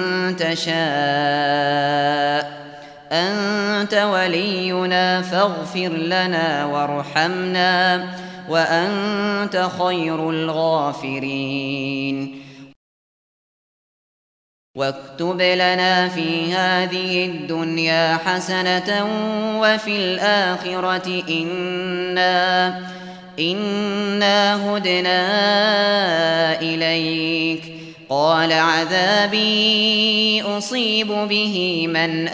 A: تشاء أنت ولينا فاغفر لنا وارحمنا وأنت خير الغافرين. واكتب لنا في هذه الدنيا حسنة وفي الآخرة إنا إنا هدنا إليك قال عذابي أصيب به من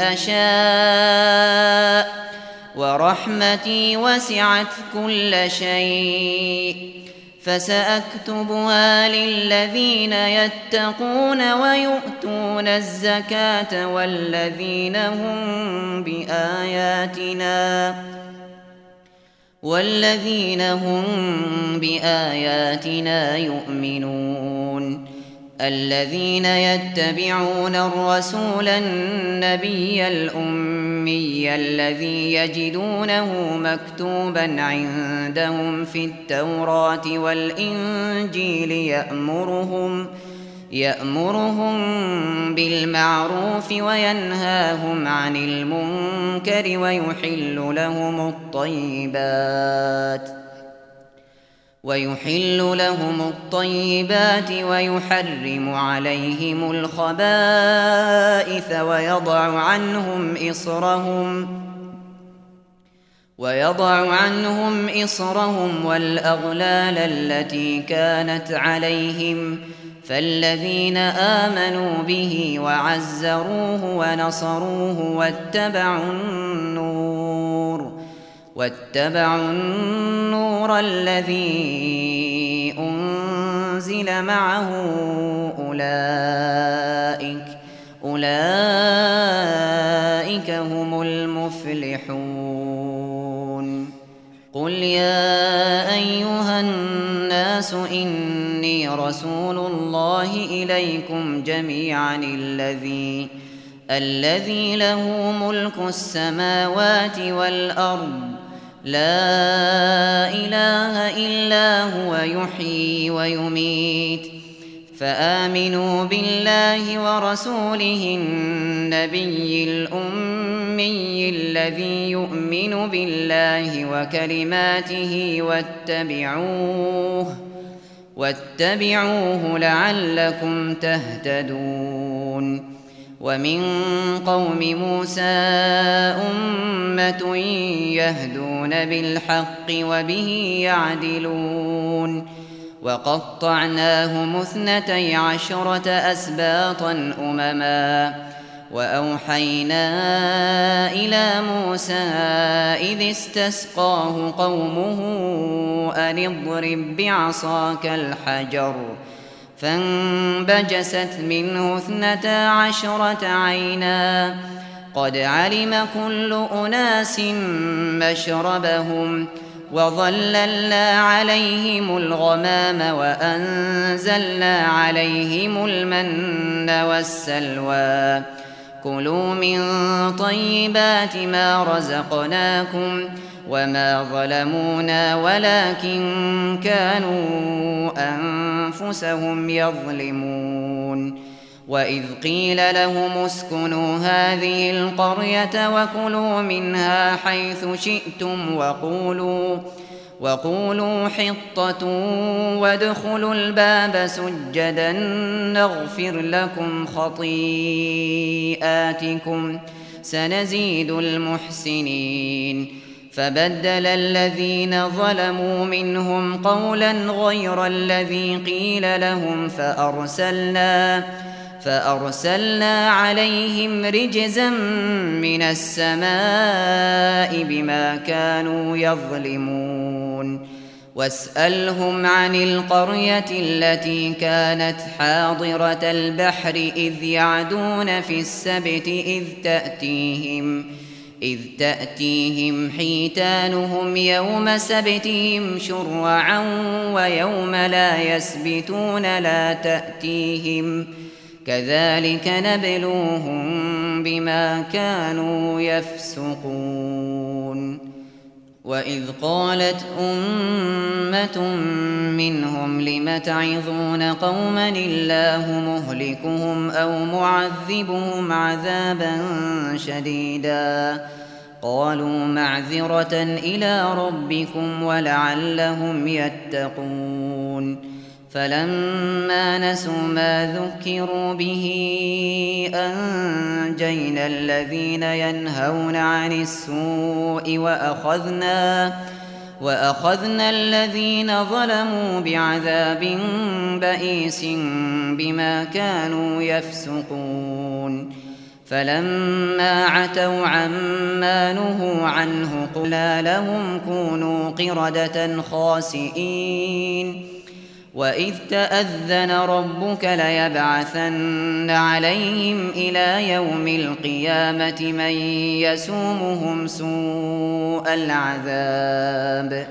A: أشاء ورحمتي وسعت كل شيء فسأكتبها للذين يتقون ويؤتون الزكاة والذين هم بآياتنا والذين هم بآياتنا يؤمنون. الذين يتبعون الرسول النبي الأمي الذي يجدونه مكتوبا عندهم في التوراة والإنجيل يأمرهم يأمرهم بالمعروف وينهاهم عن المنكر ويحل لهم الطيبات ويحل لهم الطيبات ويحرم عليهم الخبائث ويضع عنهم إصرهم ويضع عنهم إصرهم والأغلال التي كانت عليهم فالذين آمنوا به وعزروه ونصروه واتبعوا النور واتبعوا النور الذي أنزل معه أولئك أولئك هم المفلحون. قل يا أيها الناس إني رسول الله إليكم جميعا الذي الذي له ملك السماوات والأرض لا إله إلا هو يحيي ويميت فآمنوا بالله ورسوله النبي الأمي الذي يؤمن بالله وكلماته واتبعوه واتبعوه لعلكم تهتدون. ومن قوم موسى أمة يهدون بالحق وبه يعدلون. وقطعناهم اثنتي عشرة أسباطا أمما وأوحينا إلى موسى إذ استسقاه قومه أن اضرب بعصاك الحجر فانبجست منه اثنتا عشرة عينا قد علم كل أناس مشربهم وظللنا عليهم الغمام وأنزلنا عليهم المن والسلوى كلوا من طيبات ما رزقناكم وما ظلمونا ولكن كانوا أنفسهم يظلمون. وإذ قيل لهم اسكنوا هذه القرية وكلوا منها حيث شئتم وقولوا وقولوا حطة وادخلوا الباب سجدا نغفر لكم خطيئاتكم سنزيد المحسنين. فبدل الذين ظلموا منهم قولا غير الذي قيل لهم فأرسلنا فأرسلنا عليهم رجزا من السماء بما كانوا يظلمون واسألهم عن القرية التي كانت حاضرة البحر إذ يعدون في السبت إذ تأتيهم إذ تأتيهم حيتانهم يوم سبتهم شرعا ويوم لا يسبتون لا تأتيهم كذلك نبلوهم بما كانوا يفسقون وإذ قالت أمة منهم لم تعظون قوما الله مهلكهم أو معذبهم عذابا شديدا قالوا معذرة إلى ربكم ولعلهم يتقون فلما نسوا ما ذكروا به أنجينا الذين ينهون عن السوء وأخذنا, وأخذنا الذين ظلموا بعذاب بئيس بما كانوا يفسقون فلما عتوا عما نهوا عنه قلنا لهم كونوا قردة خاسئين وإذ تأذن ربك ليبعثن عليهم إلى يوم القيامة من يسومهم سوء العذاب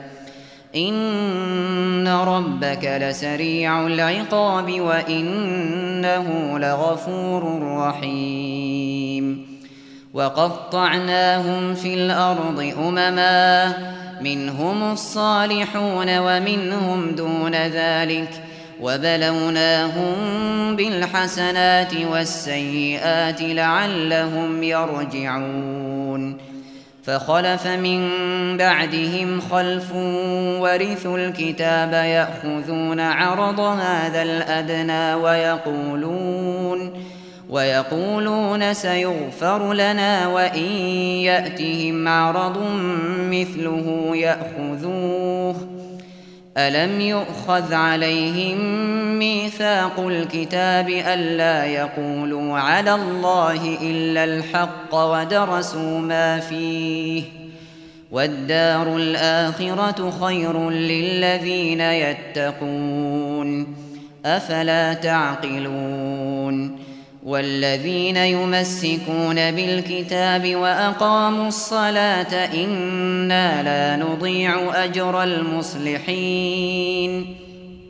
A: إن ربك لسريع العقاب وإنه لغفور رحيم وقطعناهم في الأرض أمما منهم الصالحون ومنهم دون ذلك وبلوناهم بالحسنات والسيئات لعلهم يرجعون فخلف من بعدهم خلف ورثوا الكتاب يأخذون عرض هذا الأدنى ويقولون ويقولون سيغفر لنا وإن يأتهم عرض مثله يأخذوه ألم يؤخذ عليهم ميثاق الكتاب ألا يقولوا على الله إلا الحق ودرسوا ما فيه والدار الآخرة خير للذين يتقون أفلا تعقلون والذين يمسكون بالكتاب وأقاموا الصلاة إنا لا نضيع أجر المصلحين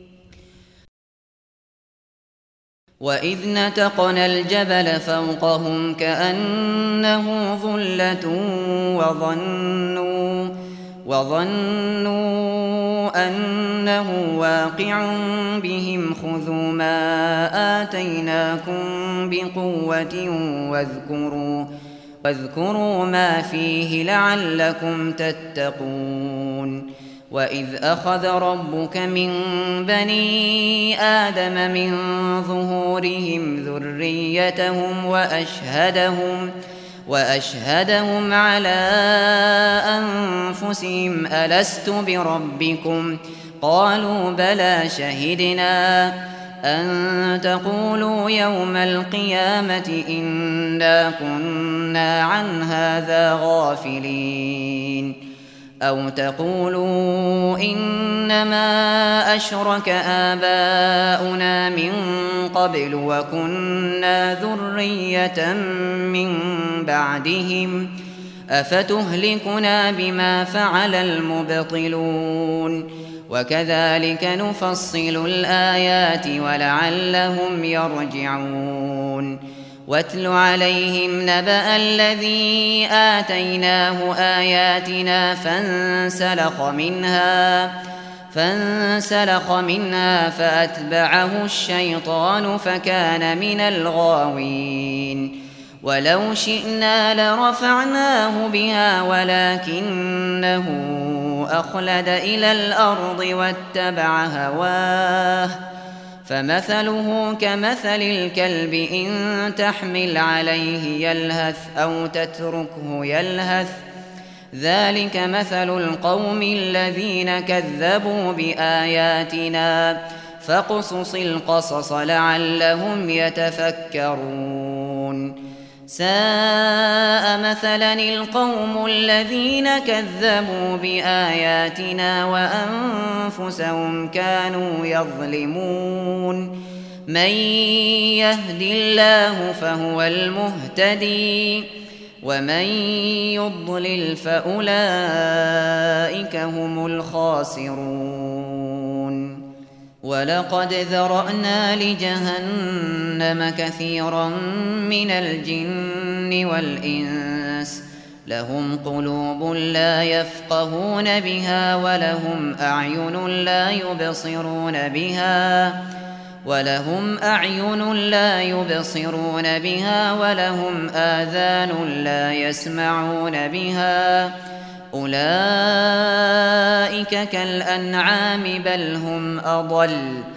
A: وإذ نتقنا الجبل فوقهم كأنه ظلة وظنوا وظنوا أنه واقع بهم خذوا ما آتيناكم بقوة واذكروا, واذكروا ما فيه لعلكم تتقون وإذ أخذ ربك من بني آدم من ظهورهم ذريتهم وأشهدهم وأشهدهم على أنفسهم ألست بربكم قالوا بلى شهدنا أن تقولوا يوم القيامة إنا كنا عن هذا غافلين أو تقولوا إنما أشرك آباؤنا من قبل وكنا ذرية من بعدهم أفتهلكنا بما فعل المبطلون وكذلك نفصل الآيات ولعلهم يرجعون واتل عليهم نبأ الذي آتيناه آياتنا فانسلخ منها فانسلخ منها فأتبعه الشيطان فكان من الغاوين ولو شئنا لرفعناه بها ولكنه أخلد إلى الأرض واتبع هواه فمثله كمثل الكلب إن تحمل عليه يلهث أو تتركه يلهث ذلك مثل القوم الذين كذبوا بآياتنا فاقصص القصص لعلهم يتفكرون ساء مثلا القوم الذين كذبوا بآياتنا وأنفسهم كانوا يظلمون من يهد الله فهو المهتدي ومن يضلل فأولئك هم الخاسرون ولقد ذرأنا لجهنم كثيرا من الجن والإنس لهم قلوب لا يفقهون بها ولهم أعين لا يبصرون بها ولهم أعين لا يبصرون بها ولهم آذان لا يسمعون بها أولئك كالأنعام بل هم أضل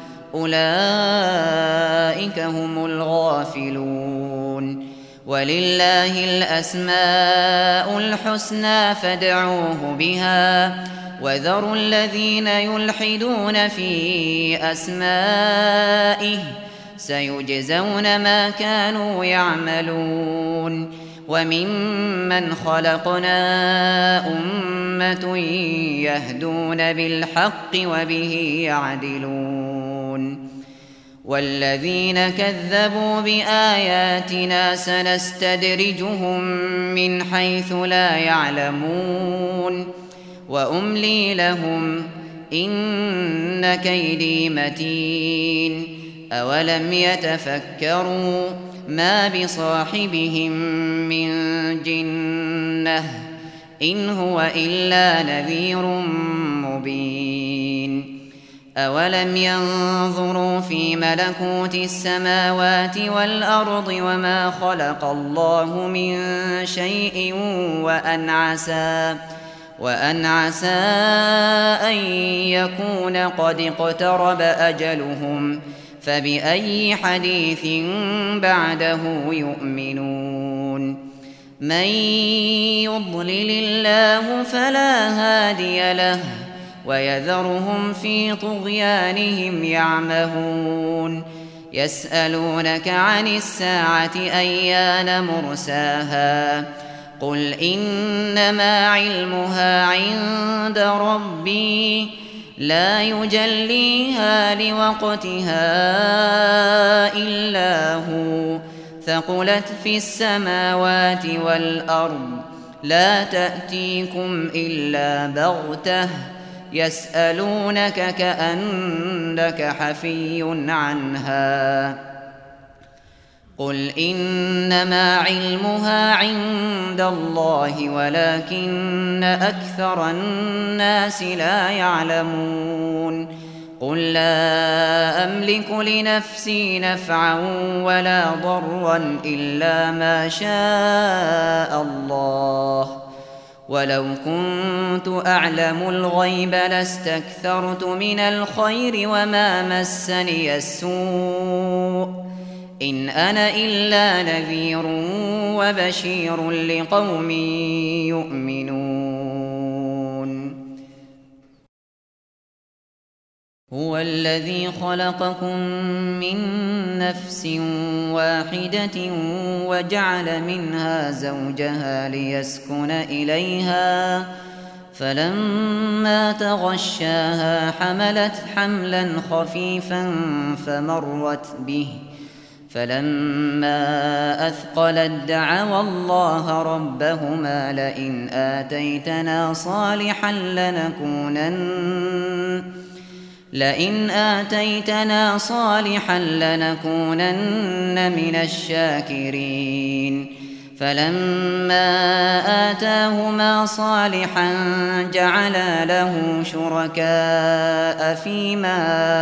A: أولئك هم الغافلون ولله الأسماء الحسنى فادعوه بها وذروا الذين يلحدون في أسمائه سيجزون ما كانوا يعملون وممن خلقنا أمة يهدون بالحق وبه يعدلون والذين كذبوا بآياتنا سنستدرجهم من حيث لا يعلمون وأملي لهم إن كيدي متين أولم يتفكروا ما بصاحبهم من جنة إن هو إلا نذير مبين أولم ينظروا في ملكوت السماوات والأرض وما خلق الله من شيء وأن عسى وأن عسى أن يكون قد اقترب أجلهم فبأي حديث بعده يؤمنون من يضلل الله فلا هادي له ويذرهم في طغيانهم يعمهون يسألونك عن الساعة أيان مرساها قل إنما علمها عند ربي لا يجليها لوقتها إلا هو ثقلت في السماوات والأرض لا تأتيكم إلا بغتة يسألونك كأنك حفي عنها قل إنما علمها عند الله ولكن أكثر الناس لا يعلمون قل لا أملك لنفسي نفعا ولا ضرا إلا ما شاء الله ولو كنت أعلم الغيب لاستكثرت من الخير وما مسني السوء إن أنا إلا نذير وبشير لقوم يؤمنون هو الذي خلقكم من نفس واحدة وجعل منها زوجها ليسكن إليها فلما تغشاها حملت حملا خفيفا فمرت به فلما أثقلت دعوا الله ربهما لئن آتيتنا صالحا لنكونن لئن آتيتنا صالحا لنكونن من الشاكرين فلما آتاهما صالحا جعلا له شركاء فيما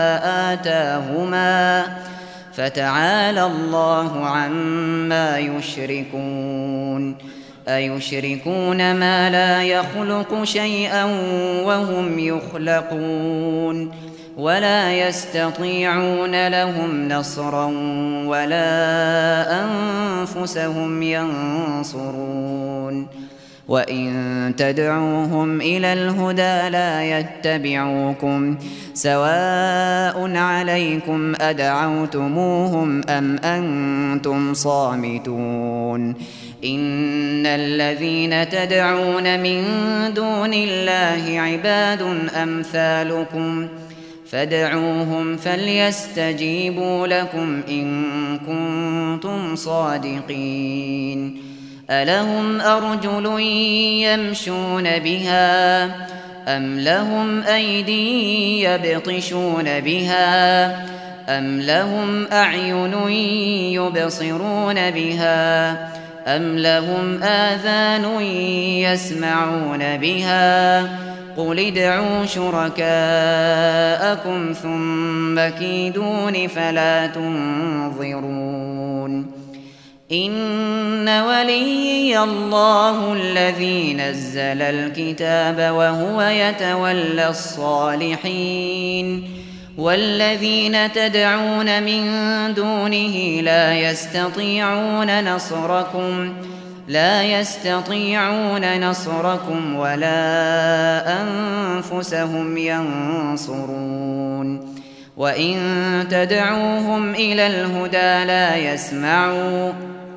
A: آتاهما فتعالى الله عما يشركون أيشركون ما لا يخلق شيئا وهم يخلقون ولا يستطيعون لهم نصرا ولا أنفسهم ينصرون وإن تدعوهم إلى الهدى لا يتبعوكم سواء عليكم أدعوتموهم أم أنتم صامتون إن الذين تدعون من دون الله عباد أمثالكم فادعوهم فليستجيبوا لكم إن كنتم صادقين ألهم أرجل يمشون بها أم لهم أيدي يبطشون بها أم لهم أعين يبصرون بها أم لهم آذان يسمعون بها قل ادعوا شركاءكم ثم كيدون فلا تنظرون إن وليي الله الذي نزل الكتاب وهو يتولى الصالحين والذين تدعون من دونه لا يستطيعون نصركم لا يستطيعون نصركم ولا أنفسهم ينصرون وإن تدعوهم إلى الهدى لا يسمعوا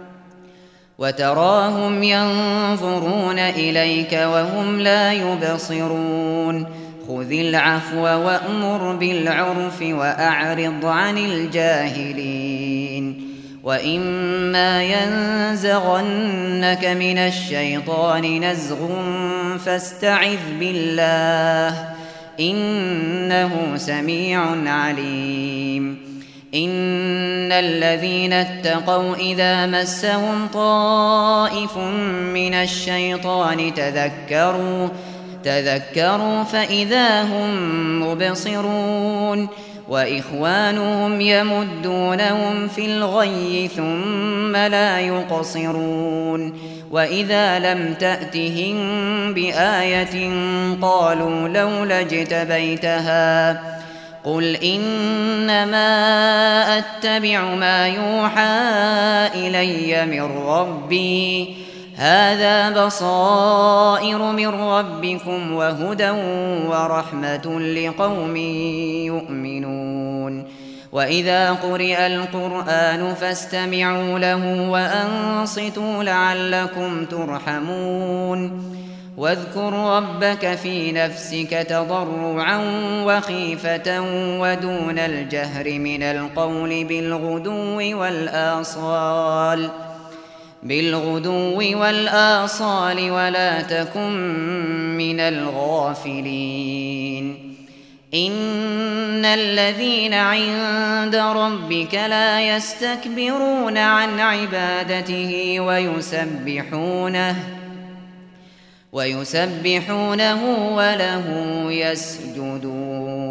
A: وتراهم ينظرون إليك وهم لا يبصرون خذ العفو وأمر بالعرف وأعرض عن الجاهلين وإما ينزغنك من الشيطان نزغ فاستعذ بالله إنه سميع عليم إن الذين اتقوا إذا مسهم طائف من الشيطان تذكروا تذكروا فإذا هم مبصرون وإخوانهم يمدونهم في الغي ثم لا يقصرون وإذا لم تأتهم بآية قالوا لولا اجتبيتها قل إنما أتبع ما يوحى إلي من ربي هذا بصائر من ربكم وهدى ورحمة لقوم يؤمنون وإذا قرئ القرآن فاستمعوا له وأنصتوا لعلكم ترحمون واذكر ربك في نفسك تضرعا وخيفة ودون الجهر من القول بالغدو والآصال بالغدو والآصال ولا تكن من الغافلين إن الذين عند ربك لا يستكبرون عن عبادته ويسبحونه ويسبحونه وله يسجدون